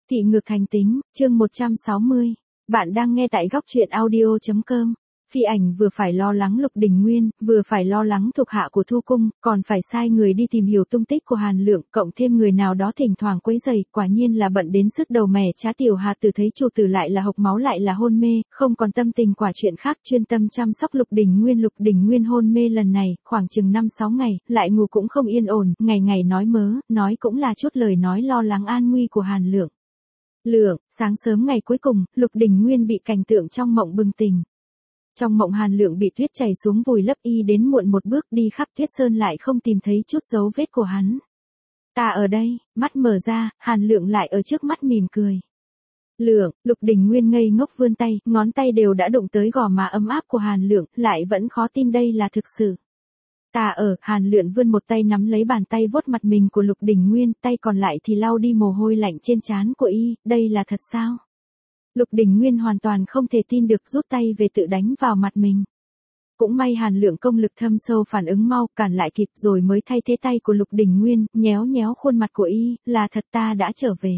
Thị ngược thành tính, chương 160. Bạn đang nghe tại góc truyện audio.com. Phi ảnh vừa phải lo lắng Lục Đình Nguyên, vừa phải lo lắng thuộc hạ của Thu Cung, còn phải sai người đi tìm hiểu tung tích của Hàn Lượng, cộng thêm người nào đó thỉnh thoảng quấy rầy, quả nhiên là bận đến sức đầu mẻ chá. Tiểu Hà Tử thấy chủ tử lại là hộc máu lại là hôn mê, không còn tâm tình quả chuyện khác, chuyên tâm chăm sóc Lục Đình Nguyên. Lục Đình Nguyên hôn mê lần này, khoảng chừng 5-6 ngày, lại ngủ cũng không yên ổn, ngày ngày nói mớ, nói cũng là chút lời nói lo lắng an nguy của Hàn Lượng. Sáng sớm ngày cuối cùng, Lục Đình Nguyên bị cảnh tượng trong mộng bừng tỉnh. Trong mộng Hàn Lượng bị tuyết chảy xuống vùi lấp, y đến muộn một bước, đi khắp tuyết sơn lại không tìm thấy chút dấu vết của hắn. Ta ở đây, mắt mở ra, Hàn Lượng lại ở trước mắt mỉm cười. Lục Đình Nguyên ngây ngốc vươn tay, ngón tay đều đã đụng tới gò má ấm áp của Hàn Lượng, lại vẫn khó tin đây là thực sự. Hàn Lượng vươn một tay nắm lấy bàn tay vuốt mặt mình của Lục Đình Nguyên, tay còn lại thì lau đi mồ hôi lạnh trên trán của y, đây là thật sao? Lục Đình Nguyên hoàn toàn không thể tin được, rút tay về tự đánh vào mặt mình. Cũng may Hàn Lượng công lực thâm sâu, phản ứng mau, cản lại kịp rồi mới thay thế tay của Lục Đình Nguyên, nhéo nhéo khuôn mặt của y, là thật, ta đã trở về.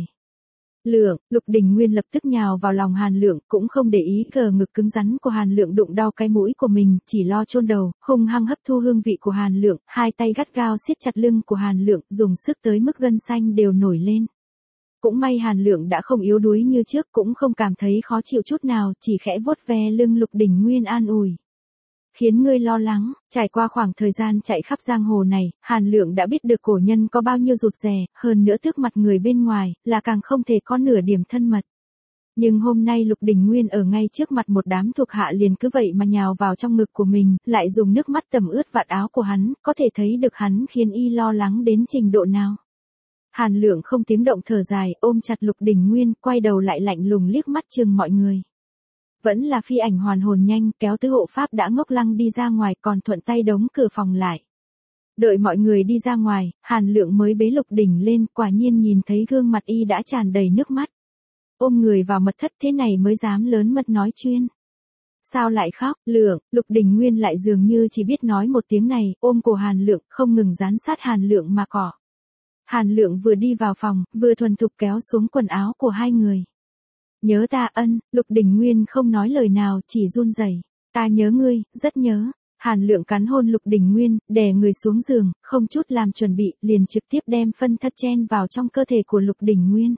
Lục Đình Nguyên lập tức nhào vào lòng Hàn Lượng, cũng không để ý gờ ngực cứng rắn của Hàn Lượng đụng đau cái mũi của mình, chỉ lo chôn đầu, hung hăng hấp thu hương vị của Hàn Lượng, hai tay gắt gao siết chặt lưng của Hàn Lượng, dùng sức tới mức gân xanh đều nổi lên. Cũng may Hàn Lượng đã không yếu đuối như trước, cũng không cảm thấy khó chịu chút nào, chỉ khẽ vuốt ve lưng Lục Đình Nguyên an ủi. Khiến ngươi lo lắng. Trải qua khoảng thời gian chạy khắp giang hồ này, Hàn Lượng đã biết được cổ nhân có bao nhiêu rụt rè, hơn nữa trước mặt người bên ngoài, là càng không thể có nửa điểm thân mật. Nhưng hôm nay Lục Đình Nguyên ở ngay trước mặt một đám thuộc hạ liền cứ vậy mà nhào vào trong ngực của mình, lại dùng nước mắt tẩm ướt vạt áo của hắn, có thể thấy được hắn khiến y lo lắng đến trình độ nào. Hàn Lượng không tiếng động thở dài, ôm chặt Lục Đình Nguyên, quay đầu lại lạnh lùng liếc mắt chừng mọi người. Vẫn là phi ảnh hoàn hồn nhanh, kéo tứ hộ pháp đã ngốc lăng đi ra ngoài, còn thuận tay đóng cửa phòng lại. Đợi mọi người đi ra ngoài, Hàn Lượng mới bế Lục Đình lên, quả nhiên nhìn thấy gương mặt y đã tràn đầy nước mắt. Ôm người vào mật thất thế này mới dám lớn mật nói chuyên. Sao lại khóc? Lục Đình Nguyên lại dường như chỉ biết nói một tiếng này, ôm cổ Hàn Lượng, không ngừng dán sát Hàn Lượng mà cỏ. Hàn Lượng vừa đi vào phòng, vừa thuần thục kéo xuống quần áo của hai người. Nhớ ta? Lục Đình Nguyên không nói lời nào, chỉ run rẩy. Ta nhớ ngươi, rất nhớ. Hàn Lượng cắn hôn Lục Đình Nguyên, đè người xuống giường, không chút làm chuẩn bị, liền trực tiếp đem phân thất chen vào trong cơ thể của Lục Đình Nguyên.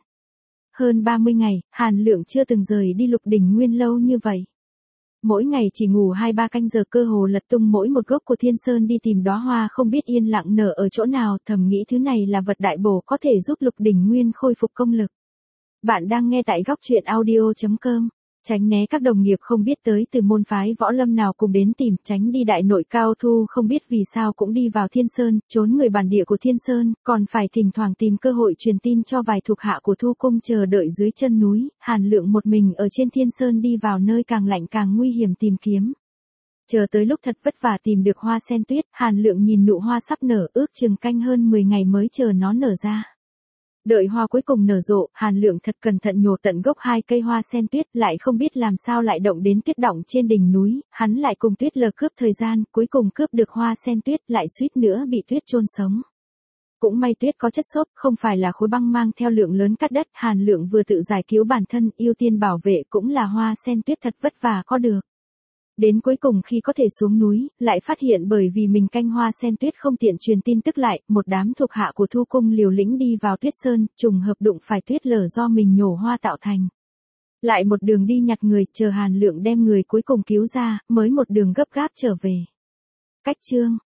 Hơn 30 ngày, Hàn Lượng chưa từng rời đi Lục Đình Nguyên lâu như vậy. Mỗi ngày chỉ ngủ 2-3 canh giờ, cơ hồ lật tung mỗi một gốc của Thiên Sơn đi tìm đóa hoa không biết yên lặng nở ở chỗ nào, thầm nghĩ thứ này là vật đại bổ có thể giúp Lục Đình Nguyên khôi phục công lực. Bạn đang nghe tại góc truyện audio.com. Tránh né các đồng nghiệp không biết tới từ môn phái võ lâm nào cùng đến tìm, tránh đi đại nội Cao Thu không biết vì sao cũng đi vào Thiên Sơn, trốn người bản địa của Thiên Sơn, còn phải thỉnh thoảng tìm cơ hội truyền tin cho vài thuộc hạ của Thu Cung chờ đợi dưới chân núi. Hàn Lượng một mình ở trên Thiên Sơn đi vào nơi càng lạnh càng nguy hiểm tìm kiếm. Chờ tới lúc thật vất vả tìm được hoa sen tuyết, Hàn Lượng nhìn nụ hoa sắp nở, ước chừng canh hơn 10 ngày mới chờ nó nở ra. Đợi hoa cuối cùng nở rộ, Hàn Lượng thật cẩn thận nhổ tận gốc 2 cây hoa sen tuyết, lại không biết làm sao lại động đến tuyết đọng trên đỉnh núi, hắn lại cùng tuyết lờ cướp thời gian, cuối cùng cướp được hoa sen tuyết, lại suýt nữa bị tuyết chôn sống. Cũng may tuyết có chất xốp, không phải là khối băng mang theo lượng lớn cắt đất. Hàn Lượng vừa tự giải cứu bản thân, ưu tiên bảo vệ cũng là hoa sen tuyết thật vất vả có được. Đến cuối cùng khi có thể xuống núi, lại phát hiện bởi vì mình canh hoa sen tuyết không tiện truyền tin tức lại, một đám thuộc hạ của Thu Cung liều lĩnh đi vào tuyết sơn, trùng hợp đụng phải tuyết lở do mình nhổ hoa tạo thành. Lại một đường đi nhặt người, chờ Hàn Lượng đem người cuối cùng cứu ra, mới một đường gấp gáp trở về. Cách chương